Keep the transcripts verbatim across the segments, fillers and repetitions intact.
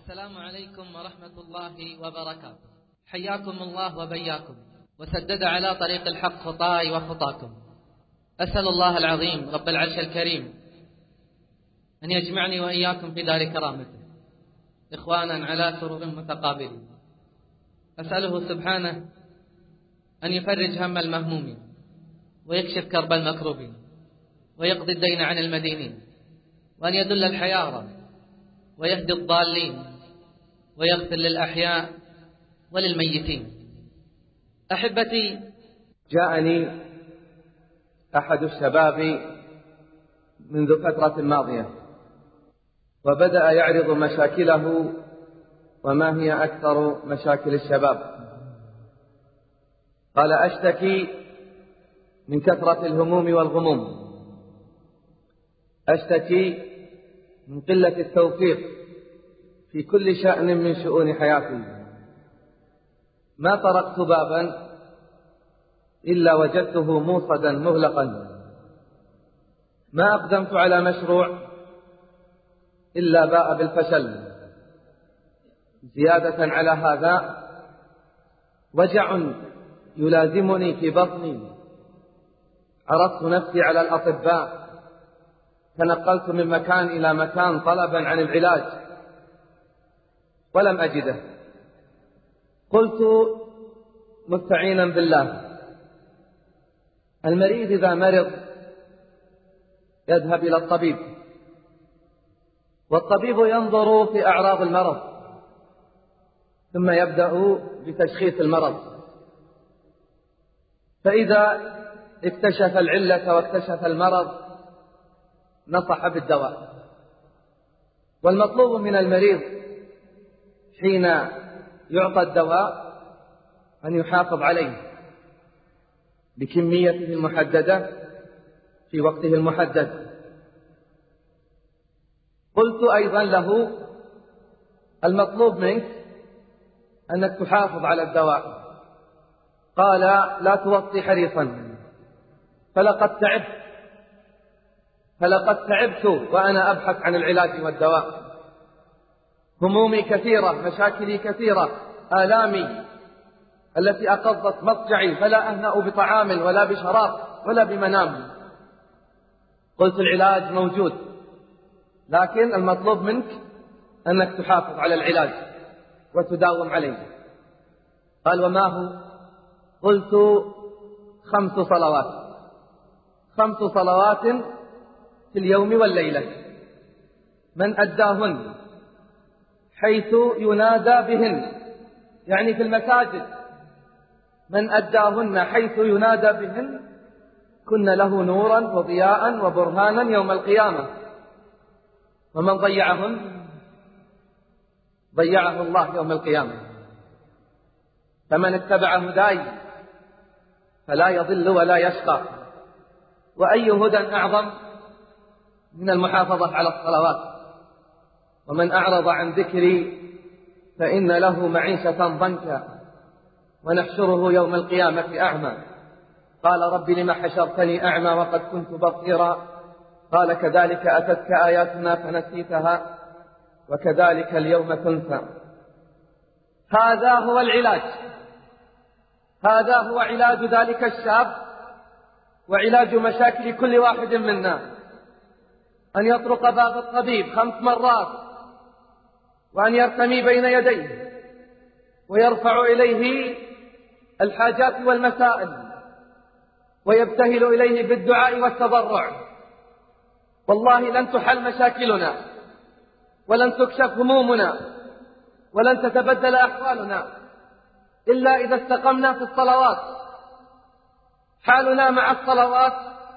السلام عليكم ورحمة الله وبركاته. حياكم الله وبياكم وسدد على طريق الحق خطاي وخطاكم. أسأل الله العظيم رب العرش الكريم أن يجمعني وإياكم في دار كرامته إخوانا على سرور متقابلين. أسأله سبحانه أن يفرج هم المهمومين ويكشف كرب المكروبين ويقضي الدين عن المدينين وأن يدل الحيارى ويهدي الضالين ويغفر للأحياء وللميتين. أحبتي، جاءني أحد الشباب منذ فترة ماضية وبدأ يعرض مشاكله وما هي أكثر مشاكل الشباب. قال: أشتكي من كثرة الهموم والغموم، أشتكي من قلة التوفيق في كل شأن من شؤون حياتي. ما طرقت بابا إلا وجدته موصدا مغلقا، ما أقدمت على مشروع إلا باء بالفشل. زيادة على هذا وجع يلازمني في بطني. عرضت نفسي على الأطباء، تنقلت من مكان إلى مكان طلبا عن العلاج ولم أجده. قلت مستعينا بالله: المريض إذا مرض يذهب إلى الطبيب، والطبيب ينظر في أعراض المرض ثم يبدأ بتشخيص المرض، فإذا اكتشف العلة واكتشف المرض نصح بالدواء. والمطلوب من المريض حين يعطى الدواء أن يحافظ عليه بكميته المحددة في وقته المحدد. قلت أيضا له: المطلوب منك أنك تحافظ على الدواء. قال: لا توطي حريصا، فلقد تعبت فلقد تعبت وأنا أبحث عن العلاج والدواء. همومي كثيرة، مشاكلي كثيرة، آلامي التي أقضت مضجعي، فلا أهنأ بطعام ولا بشراب ولا بمنام. قلت: العلاج موجود، لكن المطلوب منك أنك تحافظ على العلاج وتداوم عليه. قال: وما هو؟ قلت: خمس صلوات خمس صلوات في اليوم والليلة، من أداهن حيث ينادى بهن، يعني في المساجد، من أداهن حيث ينادى بهن كن له نورا وضياء وبرهانا يوم القيامة، ومن ضيعهن ضيعه الله يوم القيامة. فمن اتبع هداي فلا يضل ولا يشقى. وأي هدى أعظم من المحافظة على الصلوات؟ ومن أعرض عن ذكري فإن له معيشة ضنكا ونحشره يوم القيامة أعمى. قال: رب لم حشرتني أعمى وقد كنت بصيرا؟ قال: كذلك أتتك آياتنا فنسيتها وكذلك اليوم تنسى. هذا هو العلاج، هذا هو علاج ذلك الشاب وعلاج مشاكل كل واحد منا، أن يطرق باب الطبيب خمس مرات وأن يرتمي بين يديه ويرفع إليه الحاجات والمسائل ويبتهل إليه بالدعاء والتضرع. والله لن تحل مشاكلنا ولن تكشف همومنا ولن تتبدل أحوالنا إلا إذا استقمنا في الصلوات. حالنا مع الصلوات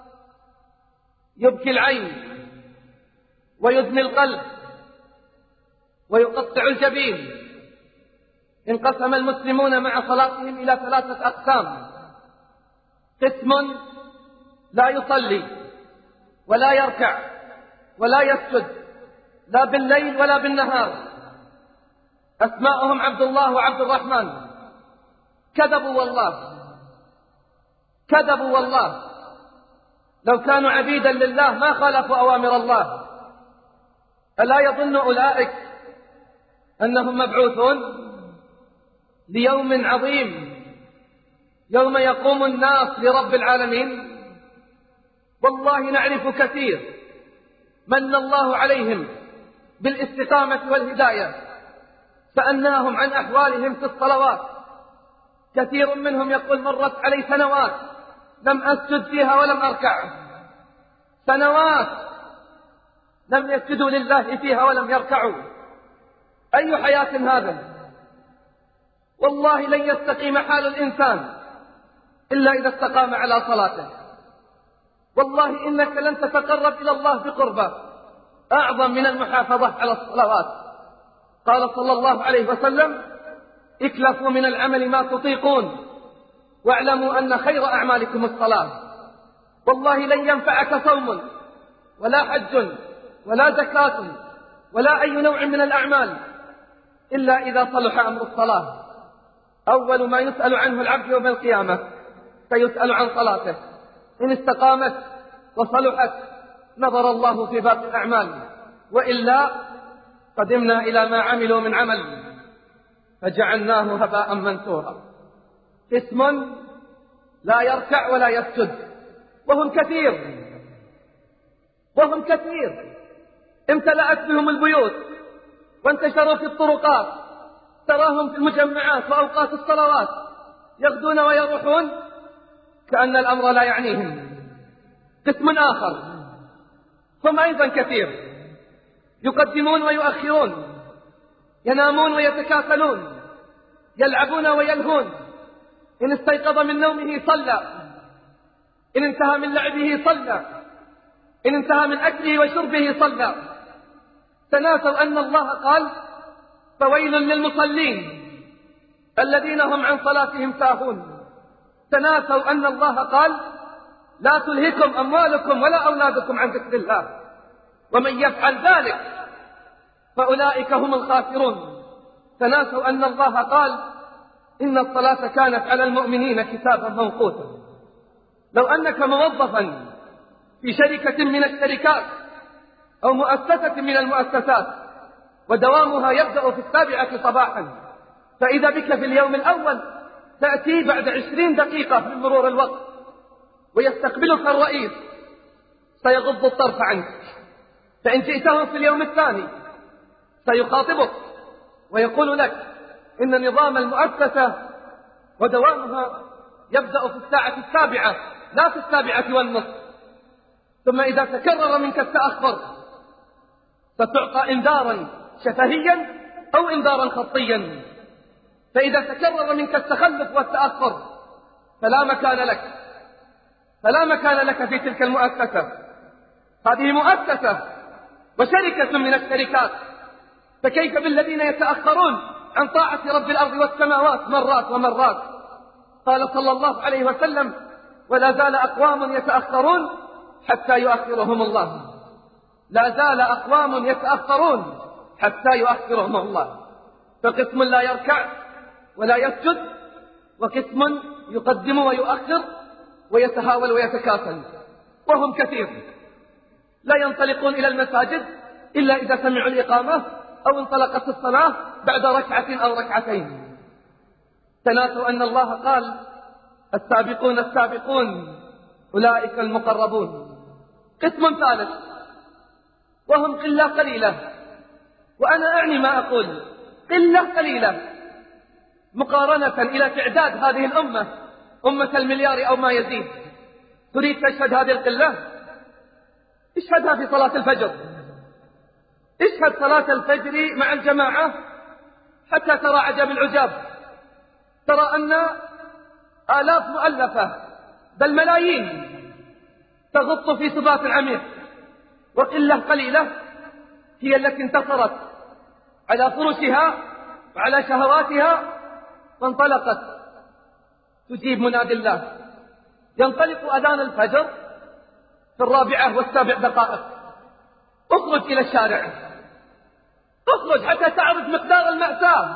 يبكي العين ويدمي القلب ويقطع الجبين. انقسم المسلمون مع صلاتهم إلى ثلاثة أقسام: قسم لا يصلي ولا يركع ولا يسجد لا بالليل ولا بالنهار، أسماؤهم عبد الله وعبد الرحمن. كذبوا والله، كذبوا والله. لو كانوا عبيدا لله ما خالفوا أوامر الله. ألا يظن أولئك أنهم مبعوثون ليوم عظيم، يوم يقوم الناس لرب العالمين. والله نعرف كثير من الله عليهم بالاستقامة والهداية، سألناهم عن أحوالهم في الصلوات، كثير منهم يقول مرت علي سنوات لم أسجد فيها ولم أركع، سنوات لم يسجدوا لله فيها ولم يركعوا. أي حياة هذا؟ والله لن يستقيم حال الإنسان إلا إذا استقام على صلاته. والله إنك لن تتقرب إلى الله بقربة أعظم من المحافظة على الصلوات. قال صلى الله عليه وسلم: اكلفوا من العمل ما تطيقون واعلموا أن خير أعمالكم الصلاة. والله لن ينفعك صوم ولا حج ولا زكاة ولا أي نوع من الأعمال إلا إذا صلح أمر الصلاة. أول ما يسأل عنه العبد يوم القيامة سيسأل عن صلاته، إن استقامت وصلحت نظر الله في باقي الأعمال، وإلا قدمنا إلى ما عملوا من عمل فجعلناه هباء منثورا. قسم لا يركع ولا يسجد، وهم كثير وهم كثير امتلأت بهم البيوت وانتشروا في الطرقات، تراهم في المجمعات وأوقات الصلوات يغدون ويروحون كأن الأمر لا يعنيهم. قسم آخر هم أيضا كثير، يقدمون ويؤخرون، ينامون ويتكاسلون، يلعبون ويلهون، إن استيقظ من نومه صلى، إن انتهى من لعبه صلى، إن انتهى من أكله وشربه صلى. تناسوا أن الله قال: فويل للمصلين الذين هم عن صلاتهم ساهون. تناسوا أن الله قال: لا تلهكم أموالكم ولا أولادكم عن ذكر الله، ومن يفعل ذلك فأولئك هم الخاسرون. تناسوا أن الله قال: إن الصلاة كانت على المؤمنين كتابا موقوتا. لو أنك موظفا في شركة من الشركات أو مؤسسة من المؤسسات ودوامها يبدأ في السابعة صباحا، فإذا بك في اليوم الأول تأتي بعد عشرين دقيقة من مرور الوقت ويستقبلك الرئيس سيغض الطرف عنك. فإن جئته في اليوم الثاني سيخاطبك ويقول لك إن نظام المؤسسة ودوامها يبدأ في الساعة السابعة لا في السابعة والنصف. ثم إذا تكرر منك التأخر ستعطى إنذارا شفهيا أو إنذارا خطيا. فإذا تكرر منك التخلف والتأخر فلا مكان لك فلا مكان لك في تلك المؤسسة. هذه مؤسسة وشركة من الشركات، فكيف بالذين يتأخرون عن طاعة رب الأرض والسماوات مرات ومرات؟ قال صلى الله عليه وسلم: ولا زال أقوام يتأخرون حتى يؤخرهم الله. لا زال أقوام يتأخرون حتى يؤخرهم الله. فقسم لا يركع ولا يسجد، وقسم يقدم ويؤخر ويتهاول ويتكاسل، وهم كثير لا ينطلقون إلى المساجد إلا إذا سمعوا الإقامة أو انطلقت الصلاة بعد ركعة أو ركعتين. تناسوا أن الله قال: السابقون السابقون أولئك المقربون. قسم ثالث وهم قلة قليلة، وأنا أعني ما أقول، قلة قليلة مقارنة إلى تعداد هذه الأمة، أمة المليار أو ما يزيد. تريد تشهد هذه القلة؟ اشهدها في صلاة الفجر. اشهد صلاة الفجر مع الجماعة حتى ترى عجب العجاب. ترى أن آلاف مؤلفة بل ملايين تغط في سبات عميق، وقلة قليلة هي التي انتصرت على فرشها وعلى شهواتها وانطلقت تجيب منادي الله. ينطلق أذان الفجر في الرابعة والسابع دقائق. اخرج إلى الشارع، اخرج حتى تعرف مقدار المأساة.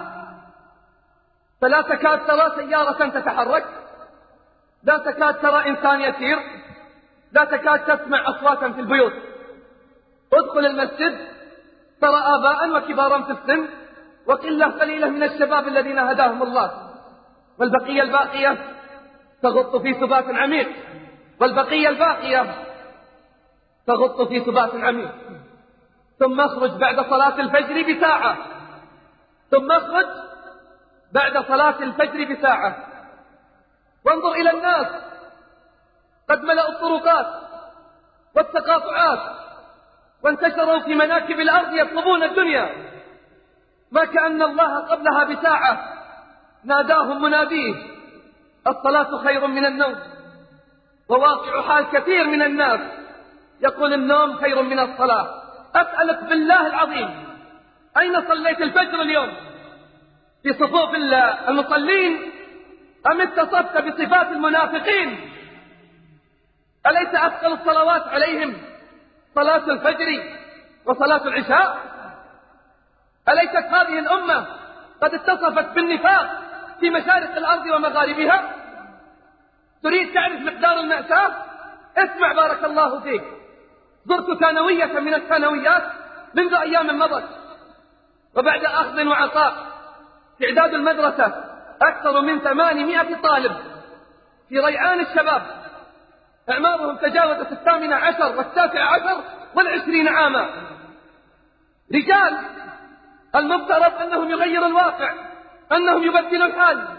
فلا تكاد ترى سيارة تتحرك، لا تكاد ترى إنسان يسير، لا تكاد تسمع أصواتا في البيوت. ادخل المسجد ترى آباء وكبارا في السن وقلة قليلة من الشباب الذين هداهم الله، والبقية الباقية تغط في سبات عميق، والبقية الباقية تغط في سبات عميق. ثم اخرج بعد صلاة الفجر بساعة، ثم اخرج بعد صلاة الفجر بساعة وانظر إلى الناس قد ملأوا الطرقات والتقاطعات وانتشروا في مناكب الأرض يطلبون الدنيا، ما كأن الله قبلها بساعة ناداهم مناديه: الصلاة خير من النوم. وواقع حال كثير من الناس يقول النوم خير من الصلاة. أسألك بالله العظيم، أين صليت الفجر اليوم؟ في صفوف المصلين أم اتصفت بصفات المنافقين؟ أليس أثقل الصلوات عليهم صلاة الفجر وصلاة العشاء؟ أليست هذه الأمة قد اتصفت بالنفاق في مشارق الأرض ومغاربها؟ تريد تعرف مقدار المأساة؟ اسمع بارك الله فيك. زرت ثانوية من الثانويات منذ أيام مضت، وبعد أخذ وعطاء في إعداد المدرسة أكثر من ثمانمائة طالب في ريعان الشباب أعمارهم تجاوزت الثامنة عشر والتاسع عشر والعشرين عاما، رجال المفترض أنهم يغيروا الواقع، أنهم يبدلوا الحال.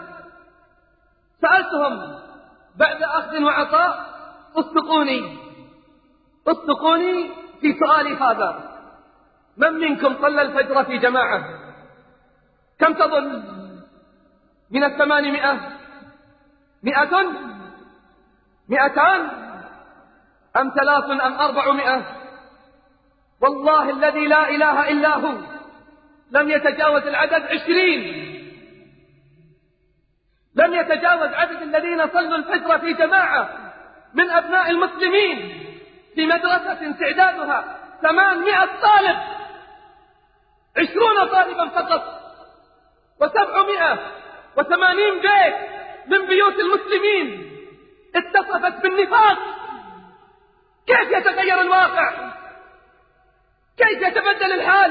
سألتهم بعد أخذ وعطاء: اصدقوني اصدقوني في سؤالي هذا، من منكم صلى الفجر في جماعة؟ كم تظن؟ من الثمانمائة مئة؟ مئتان؟ أم ثلاث أم أربعمائة؟ والله الذي لا إله إلا هو لم يتجاوز العدد عشرين، لم يتجاوز عدد الذين صلوا الفجر في جماعة من أبناء المسلمين في مدرسة تعدادها ثمانمائة طالب، عشرون طالبا فقط، وسبعمائة وثمانين بيت من بيوت المسلمين اتصفت بالنفاق. كيف يتغير الواقع؟ كيف يتبدل الحال؟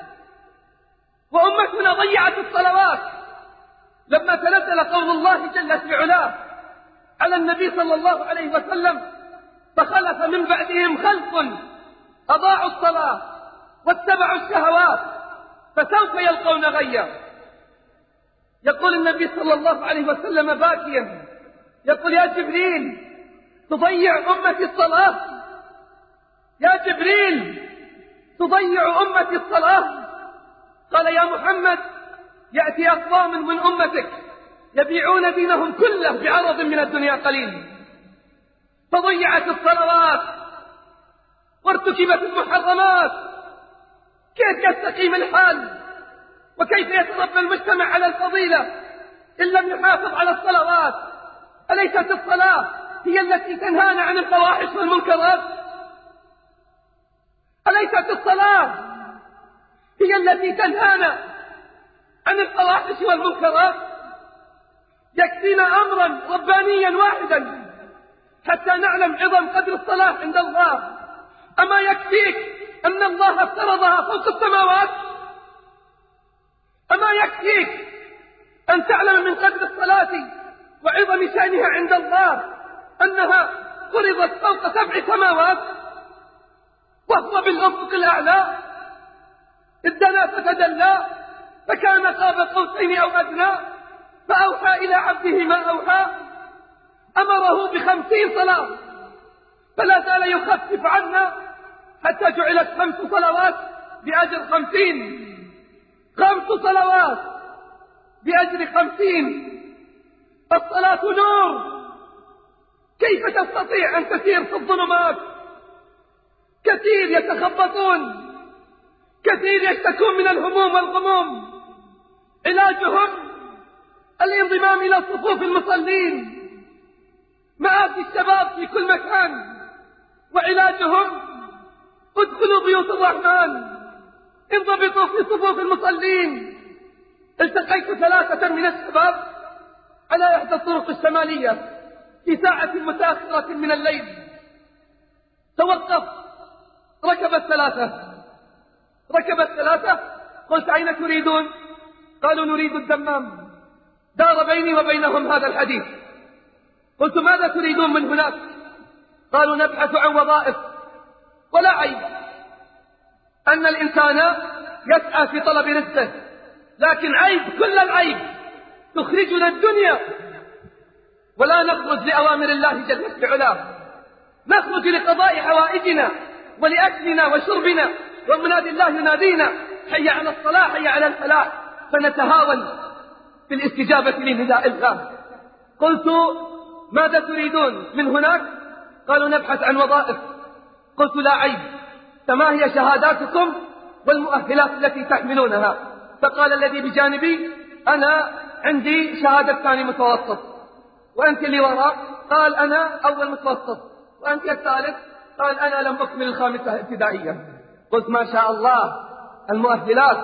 وأمتنا ضيعت الصلوات. لما تنزل قول الله جل في علاه على النبي صلى الله عليه وسلم: فخلف من بعدهم خلف أضاعوا الصلاة واتبعوا الشهوات فسوف يلقون غيا. يقول النبي صلى الله عليه وسلم باكيا، يقول: يا جبريل تضيع أمتي الصلاة؟ يا جبريل تضيع أمتي الصلاة؟ قال: يا محمد يأتي أقوام من أمتك يبيعون دينهم كله بعرض من الدنيا قليل، فضيعت الصلوات وارتكبت المحرمات. كيف يستقيم الحال؟ وكيف يتربى المجتمع على الفضيلة إن لم يحافظ على الصلوات؟ أليست الصلاة هي التي تنهانا عن الفواحش والمنكرات؟ أليست الصلاة هي التي تنهانا عن الفواحش والمنكرات؟ يكفينا أمرا ربانيا واحدا حتى نعلم عظم قدر الصلاة عند الله. أما يكفيك أن الله افترضها فوق السماوات؟ أما يكفيك أن تعلم من قدر الصلاة وعظم شأنها عند الله أنها فرضت فوق سبع سماوات وهو بالأفق الأعلى؟ إذ دنا فتدلى فكان قاب قوسين أو أدنى فأوحى إلى عبده ما أوحى. أمره بخمسين صلاة فلا زال يخفف عنا حتى جعلت خمس صلوات بأجر خمسين، خمس صلوات بأجر خمسين. الصلاة نور، كيف تستطيع أن تسير في الظلمات؟ كثير يتخبطون، كثير يشتكون من الهموم والغموم، علاجهم الانضمام إلى صفوف المصلين. مآتي الشباب في كل مكان، وعلاجهم ادخلوا بيوت الرحمن، انضبطوا في صفوف المصلين. التقيت ثلاثة من الشباب على إحدى الطرق الشمالية في ساعة متأخرة من الليل، توقف، ركب الثلاثة ركب الثلاثة قلت: أين تريدون؟ قالوا نريد الدمام. دار بيني وبينهم هذا الحديث. قلت ماذا تريدون من هناك؟ قالوا نبحث عن وظائف. ولا عيب أن الإنسان يسعى في طلب رزقه، لكن عيب كل العيب تخرجنا الدنيا ولا نخرج لأوامر الله جل في علاه، نخرج لقضاء حوائجنا ولأكلنا وشربنا، ومنادي الله ينادينا حي على الصلاة حي على الفلاح، فنتهاون في الاستجابة لنداء الله. قلت ماذا تريدون من هناك؟ قالوا نبحث عن وظائف. قلت لا عيب، فما هي شهاداتكم والمؤهلات التي تحملونها؟ فقال الذي بجانبي أنا عندي شهادة ثاني متوسط. وأنت اللي وراء؟ قال أنا أول متوسط. وأنت الثالث؟ قال أنا لم أكمل الخامسة ابتدائية. قلت ما شاء الله المؤهلات،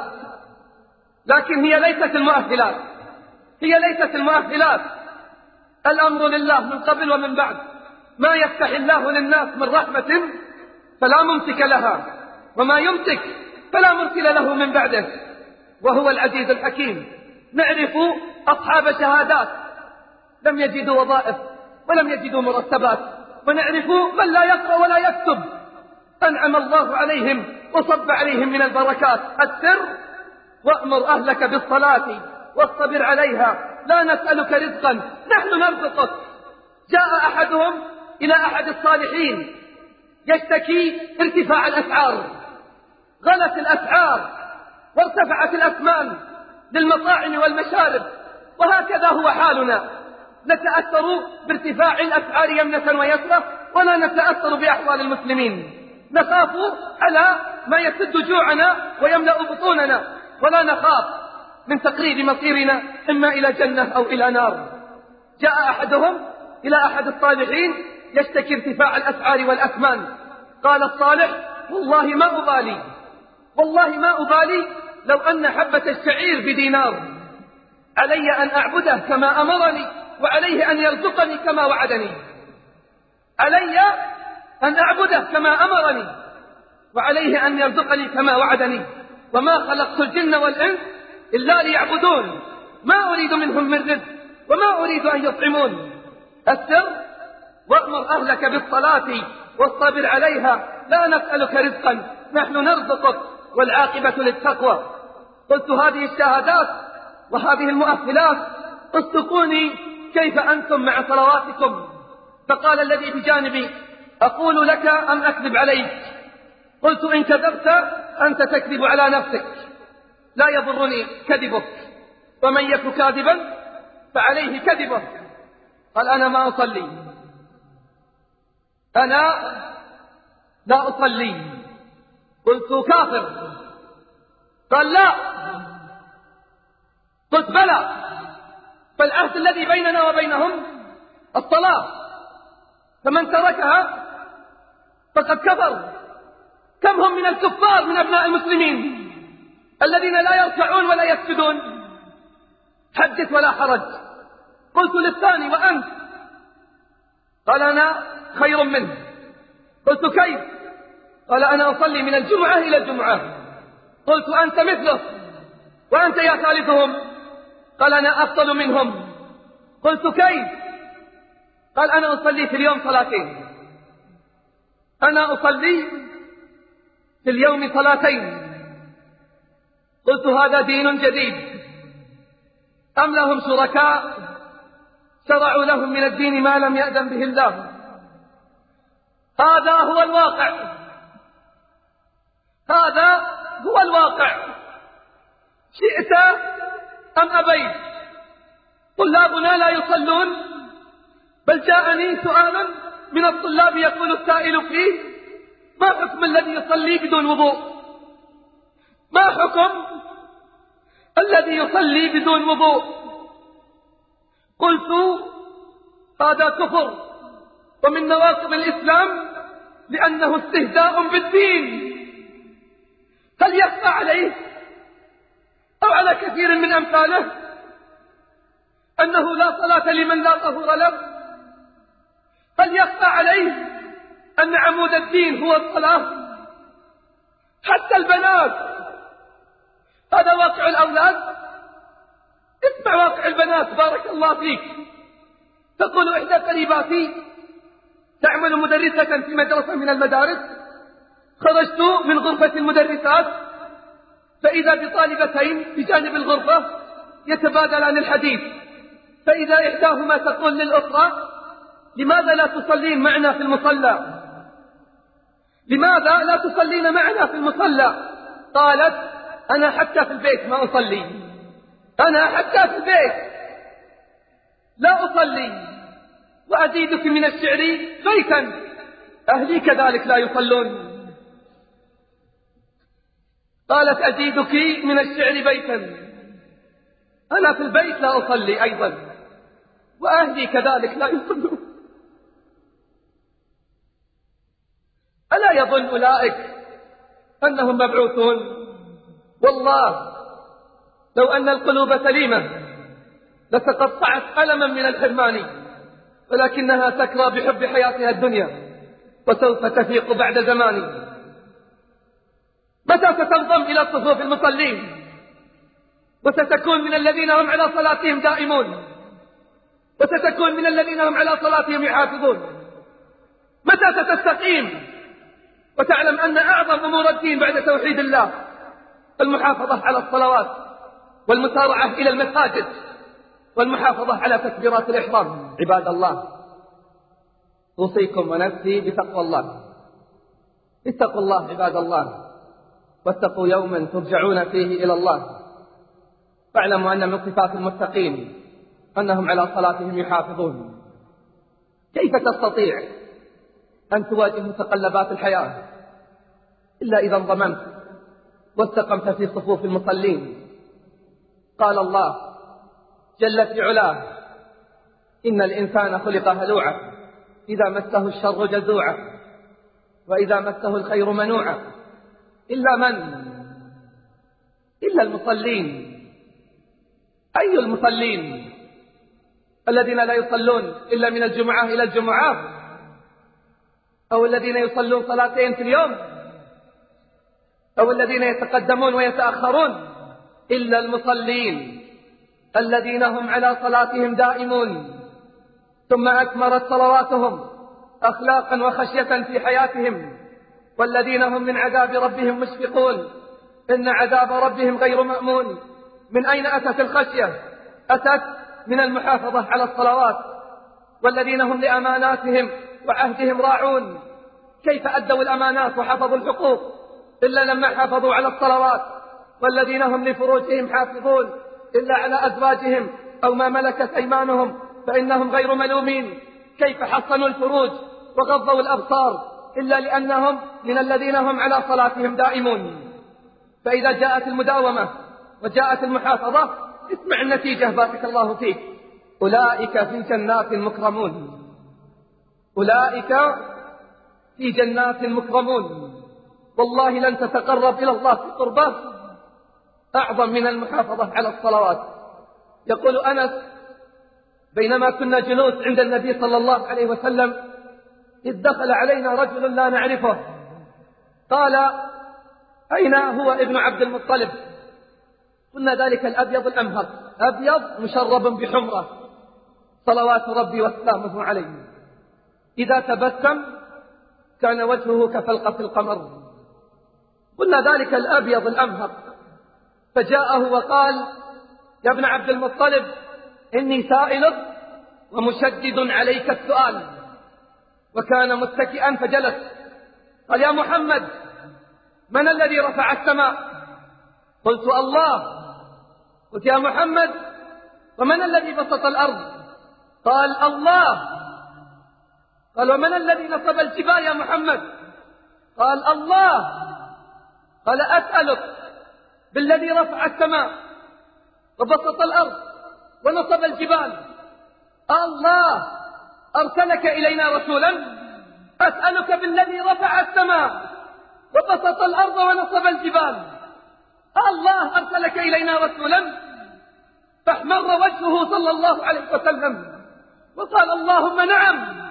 لكن هي ليست المؤهلات، هي ليست المؤهلات الأمر لله من قبل ومن بعد. ما يفتح الله للناس من رحمة فلا ممسك لها، وما يمسك فلا مرسل له من بعده، وهو العزيز الحكيم. نعرف أصحاب شهادات لم يجدوا وظائف ولم يجدوا مرتبات، ونعرف من لا يقرأ ولا يكتب أنعم الله عليهم وصب عليهم من البركات. السر وأمر أهلك بالصلاة واصطبر عليها لا نسألك رزقا نحن نرزقك. جاء أحدهم إلى أحد الصالحين يشتكي ارتفاع الأسعار، غلت الأسعار وارتفعت الأثمان للمطاعم والمشارب، وهكذا هو حالنا، نتأثر بارتفاع الأسعار يمنة ويسرة ولا نتأثر بأحوال المسلمين، نخاف على ما يسد جوعنا ويملأ بطوننا، ولا نخاف من تقريب مصيرنا إما إلى جنة أو إلى نار. جاء أحدهم إلى أحد الصالحين يشتكي ارتفاع الأسعار والأثمان. قال الصالح والله ما أبالي، والله ما أبالي لو أن حبة الشعير بدينار، علي أن أعبده كما أمرني وعليه أن يرزقني كما وعدني، علي أن أعبده كما أمرني وعليه أن يرزقني كما وعدني، وما خلقت الجن والإنس إلا ليعبدون، ما أريد منهم من رزق وما أريد أن يطعمون. السر وأمر أهلك بالصلاة واصطبر عليها لا نسألك رزقا نحن نرزقك والعاقبة للتقوى. قلت هذه الشهادات وهذه المؤهلات اصدقوني كيف أنتم مع صلواتكم. فقال الذي بجانبي أقول لك أم أكذب عليك؟ قلت إن كذبت أنت تكذب على نفسك، لا يضرني كذبك، ومن يك كاذبا فعليه كذبه. قال أنا ما أصلي، أنا لا أصلي. قلت كافر. قال لا. قلت بلى، فالعهد الذي بيننا وبينهم الصلاة، فمن تركها فقد كفر. كم هم من الكفار من أبناء المسلمين الذين لا يركعون ولا يسجدون؟ حدث ولا حرج. قلت للثاني وأنت؟ قال أنا خير منه. قلت كيف؟ قال أنا أصلي من الجمعة إلى الجمعة. قلت أنت مثله؟ وأنت يا ثالثهم؟ قال أنا أفضل منهم. قلت كيف؟ قال أنا أصلي في اليوم صلاتين، أنا أصلي في اليوم صلاتين. قلت هذا دين جديد أم لهم شركاء شرعوا لهم من الدين ما لم يأذن به الله؟ هذا هو الواقع، هذا هو الواقع، شئت أم أبيت. طلابنا لا يصلون، بل جاءني سؤال من الطلاب يقول السائل فيه ما حكم الذي يصلي بدون وضوء؟ ما حكم الذي يصلي بدون وضوء؟ قلت هذا كفر ومن نواقض الإسلام لأنه استهزاء بالدين. هل يخفى عليه أو على كثير من أمثاله أنه لا صلاة لمن لا طهور له؟ هل يخفى عليه أن عمود الدين هو الصلاة؟ حتى البنات، هذا واقع الأولاد، البنات بارك الله فيك. تقول إحدى قريباتي تعمل مدرسة في مدرسة من المدارس: خرجت من غرفة المدرسات فإذا بطالبتين بجانب الغرفة يتبادلان الحديث، فإذا إحداهما تقول للأخرى: لماذا لا تصلين معنا في المصلى؟ لماذا لا تصلين معنا في المصلى؟ قالت: أنا حتى في البيت ما أصلي، أنا حتى في البيت لا أصلي. وأزيدك من الشعر بيتا: أهلي كذلك لا يصلون. قالت: أزيدك من الشعر بيتا: أنا في البيت لا أصلي أيضا، وأهلي كذلك لا يصلون. ألا يظن أولئك أنهم مبعوثون؟ والله لو أن القلوب سليمة لتقطعت ألما من الحرمان، ولكنها تكرى بحب حياتها الدنيا وسوف تفيق بعد زمان. متى ستنضم إلى صفوف المصلين وستكون من الذين هم على صلاتهم دائمون، وستكون من الذين هم على صلاتهم يحافظون؟ متى ستستقيم وتعلم أن أعظم أمور الدين بعد توحيد الله المحافظة على الصلوات والمسارعة إلى المساجد والمحافظة على تكبيرات الإحرام؟ عباد الله، أوصيكم ونفسي بتقوى الله. اتقوا الله عباد الله، واتقوا يوما ترجعون فيه إلى الله. فاعلموا أن من صفات المتقين أنهم على صلاتهم يحافظون. كيف تستطيع أن تواجه متقلبات الحياة إلا إذا انضممت واستقمت في صفوف المصلين؟ قال الله جل في علاه: إن الإنسان خلق هلوعا إذا مسه الشر جزوعا وإذا مسه الخير منوعا إلا من؟ إلا المصلين. أي المصلين؟ الذين لا يصلون إلا من الجمعة إلى الجمعة، أو الذين يصلون صلاتين في اليوم، أو الذين يتقدمون ويتأخرون؟ إلا المصلين الذين هم على صلاتهم دائمون، ثم أكملت صلواتهم أخلاقا وخشية في حياتهم، والذين هم من عذاب ربهم مشفقون. إن عذاب ربهم غير مأمون. من أين أتت الخشية؟ أتت من المحافظة على الصلوات. والذين هم لأماناتهم وعهدهم راعون. كيف أدوا الأمانات وحفظوا الحقوق إلا لما حافظوا على الصلوات؟ والذين هم لفروجهم حافظون إلا على أزواجهم أو ما ملكت أيمانهم فإنهم غير ملومين. كيف حصنوا الفروج وغضوا الأبصار إلا لأنهم من الذين هم على صلاتهم دائمون؟ فإذا جاءت المداومة وجاءت المحافظة، اسمع النتيجة بارك الله فيك: أولئك في جنات مكرمون. أولئك في جنات مكرمون. والله لن تتقرب إلى الله في قربه أعظم من المحافظة على الصلوات. يقول أنس: بينما كنا جلوس عند النبي صلى الله عليه وسلم إذ دخل علينا رجل لا نعرفه، قال: أين هو ابن عبد المطلب؟ قلنا: ذلك الأبيض الأمهر، أبيض مشرب بحمرة صلوات ربي وسلامه عليه، إذا تبسم كان وجهه كفلقة القمر. قلنا: ذلك الأبيض الأمهر. فجاءه وقال: يا ابن عبد المطلب، إني سائلك ومشدد عليك السؤال. وكان متكئا فجلس. قال: يا محمد، من الذي رفع السماء؟ قلت: الله. قلت: يا محمد، ومن الذي بسط الأرض؟ قال: الله. قال: ومن الذي نصب الجبال يا محمد؟ قال: الله. قال: أسألك بالذي رفع السماء وبسط الأرض ونصب الجبال، الله أرسلك إلينا رسولا؟ أسألك بالذي رفع السماء وبسط الأرض ونصب الجبال، الله أرسلك إلينا رسولا؟ فاحمر وجهه صلى الله عليه وسلم وقال: اللهم نعم.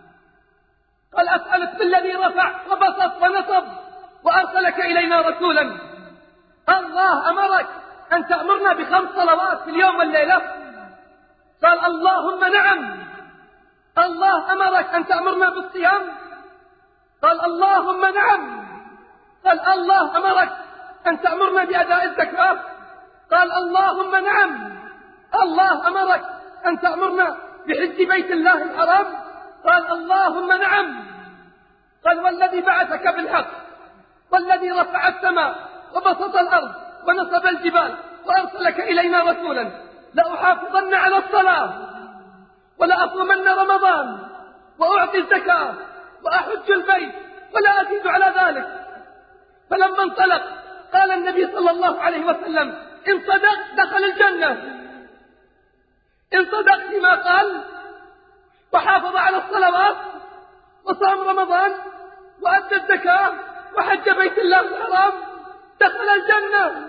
قال: أسألك بالذي رفع وبسط ونصب وأرسلك إلينا رسولا، الله أمرك أن تأمرنا بخمس صلوات في اليوم والليلة؟ قال اللهم نعم. الله أمرك أن تأمرنا بالصيام؟ قال اللهم نعم. قال الله أمرك أن تأمرنا بأداء الزكاة؟ قال اللهم نعم. الله أمرك أن تأمرنا بحج بيت الله الحرام؟ قال اللهم نعم. قال والذي بعثك بالحق والذي رفع السماء وبسط الأرض ونصب الجبال وأرسلك إلينا رسولا لأحافظن على الصلاة ولأصومن رمضان وأعطي الزكاة وأحج البيت ولا أزيد على ذلك. فلما انطلق قال النبي صلى الله عليه وسلم إن صدق دخل الجنة، إن صدق فيما قال وحافظ على الصلوات وصام رمضان وأدى الزكاة وحج بيت الله الحرام دخل الجنة.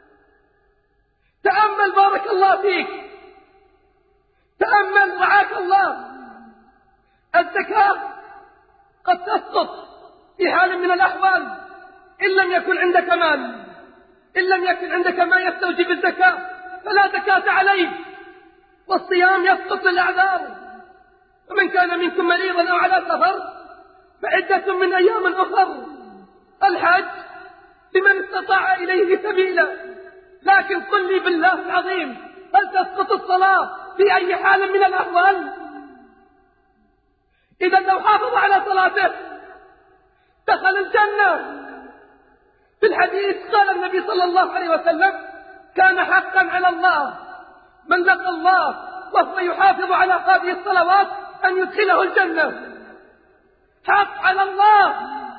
تأمل بارك الله فيك، تأمل رعاك الله. الزكاة قد تسقط في حال من الأحوال إن لم يكن عندك مال، إن لم يكن عندك ما يستوجب الزكاة فلا زكاة عليك. والصيام يسقط للأعذار، ومن كان منكم مريضا أو على سفر فعدة من أيام أخر. الحج لمن استطاع إليه سبيلا. لكن قل لي بالله العظيم هل تسقط الصلاة في أي حال من الأحوال؟ إذا لو حافظ على صلاته دخل الجنة. في الحديث قال النبي صلى الله عليه وسلم كان حقا على الله من لقى الله وهو يحافظ على هذه الصلوات أن يدخله الجنة. حق على الله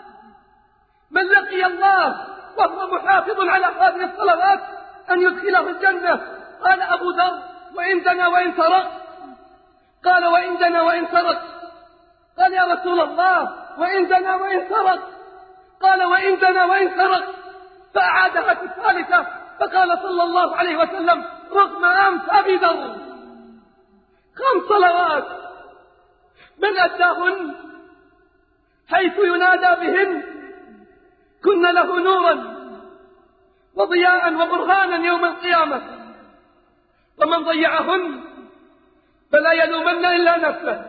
من لقي الله وهو محافظ على هذه الصلوات أن يدخله الجنة. قال أبو ذر وإن دنا وإن سرق؟ قال وإن دنا وإن سرق. قال يا رسول الله وإن دنا وإن سرق؟ قال وإن دنا وإن سرق. فأعادها في الثالثة فقال صلى الله عليه وسلم رغم أنف أبي ذر خمس صلوات من أداهن حيث ينادى بهن كن له نورا وضياء وبرهانا يوم القيامة، ومن ضيعهن فلا يلومن إلا نفسه،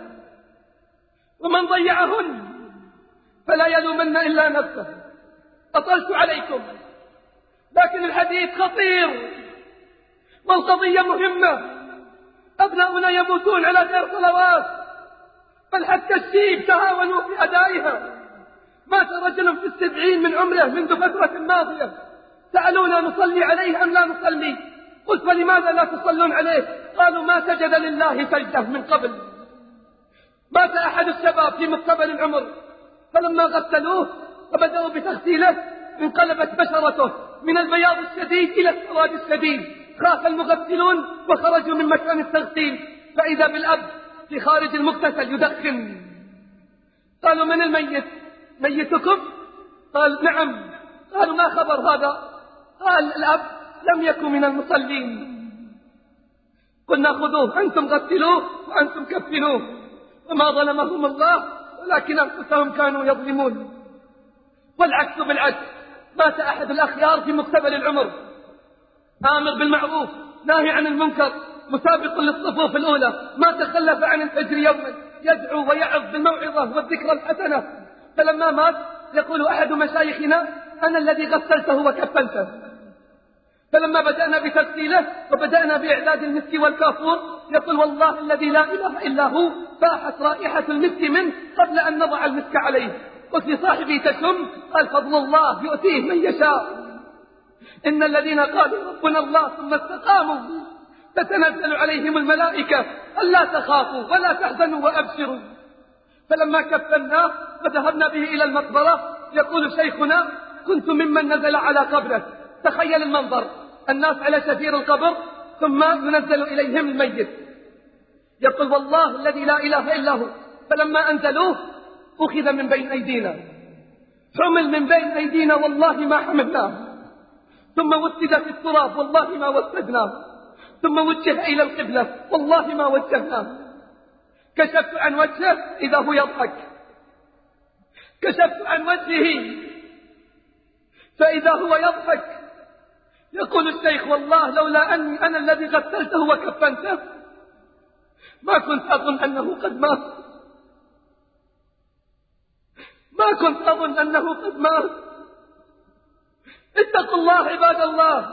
ومن ضيعهن فلا يلومن إلا نفسه. أطلت عليكم لكن الحديث خطير والقضية مهمة. أبناؤنا يموتون على غير صلوات، بل حتى الشيب تهاونوا في أدائها. مات رجل في السبعين من عمره منذ فترة ماضية، سألونا نصلي عليه أم لا نصلي؟ قلت فلماذا لا تصلون عليه؟ قالوا ما سجد لله سجدة من قبل. مات أحد الشباب في مقتبل العمر، فلما غسلوه وبدأوا بتغسيله انقلبت بشرته من البياض الشديد إلى السواد الشديد. خاف المغسلون وخرجوا من مكان التغسيل فإذا بالأب في خارج المغتسل يدخن. قالوا من الميت؟ ميتكم؟ قال نعم. قالوا ما خبر هذا؟ قال الأب لم يكن من المصلين. قلنا خذوه أنتم غسلوه وأنتم كفنوه. وما ظلمهم الله ولكن أنفسهم كانوا يظلمون. والعكس بالعكس، مات أحد الأخيار في مقتبل العمر، آمر بالمعروف ناهي عن المنكر مسابق للصفوف الأولى، ما تخلف عن الفجر يوما يدعو ويعظ بالموعظة والذكرى الحسنة. فلما مات يقول أحد مشايخنا أنا الذي غسلته وكفنته. فلما بدأنا بتغسيله وبدأنا بإعداد المسك والكافور يقول والله الذي لا إله إلا هو فاحت رائحة المسك منه قبل أن نضع المسك عليه. قلت لصاحبي تكم؟ قال فضل الله يؤتيه من يشاء. إن الذين قالوا ربنا الله ثم استقاموا تتنزل عليهم الملائكة ألا تخافوا ولا تحزنوا وأبشروا. فلما كفناه وذهبنا به إلى المقبرة يقول شيخنا كنت ممن نزل على قبره. تخيل المنظر، الناس على شفير القبر ثم ينزل إليهم الميت. يقول والله الذي لا إله إلا هو فلما أنزلوه أخذ من بين أيدينا، حمل من بين أيدينا والله ما حملناه، ثم وسد في التراب والله ما وسدناه، ثم وجه إلى القبلة والله ما وجهناه. كشفت عن وجهه إذا هو يضحك، كشفت عن وجهه فإذا هو يضحك. يقول الشيخ والله لولا أني أنا الذي غسلته وكفنته ما كنت أظن أنه قد مات، ما كنت أظن أنه قد مات. اتقوا الله عباد الله،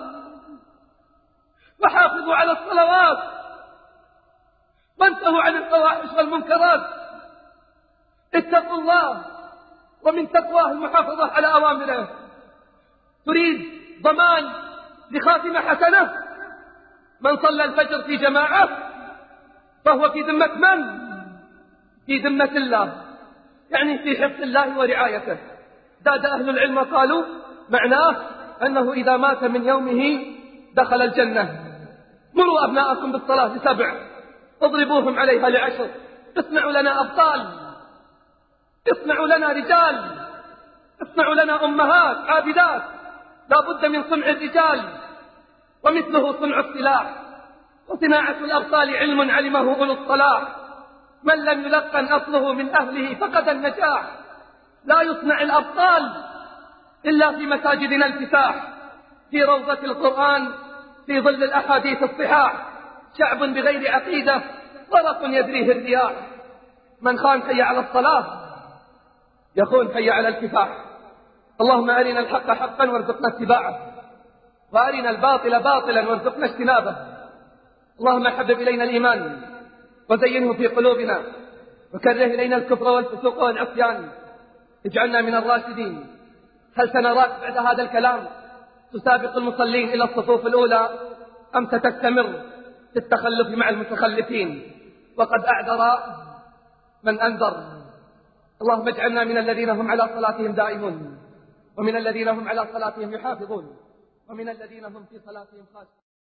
وحافظوا على الصلوات، وانتهوا عن الفواحش والمنكرات. اتقوا الله، ومن تقواه المحافظة على أوامره. تريد ضمان لخاتمة حسنة؟ من صلى الفجر في جماعة فهو في ذمة من؟ في ذمة الله، يعني في حفظ الله ورعايته. زاد أهل العلم قالوا معناه أنه إذا مات من يومه دخل الجنة. مروا أبناءكم بالصلاة لسبع، اضربوهم عليها لعشر. اصنعوا لنا أبطال، اصنعوا لنا رجال، اصنعوا لنا أمهات عابدات. لا بد من صنع الرجال، ومثله صنع السلاح. وصناعة الأبطال علم علمه أولو الصلاح. من لم يلقن أصله من أهله فقد النجاح. لا يصنع الأبطال إلا في مساجدنا الفساح، في روضة القرآن، في ظل الأحاديث الصحاح. شعب بغير عقيدة ورق يدريه الرياح. من خان حي على الصلاة يخون حي على الكفاح. اللهم أرنا الحق حقا وارزقنا اتباعه، وأرنا الباطل باطلا وارزقنا اجتنابه. اللهم حبب إلينا الإيمان وزينه في قلوبنا، وكره إلينا الكفر والفسوق والعصيان، اجعلنا من الراشدين. هل سنراك بعد هذا الكلام تسابق المصلين إلى الصفوف الأولى، أم ستستمر في التخلف مع المتخلفين؟ وقد أعذر من أنذر. اللهم اجعلنا من الذين هم على صلاتهم دائمون، ومن الذين هم على صلاتهم يحافظون، ومن الذين هم في صلاتهم خاشعون.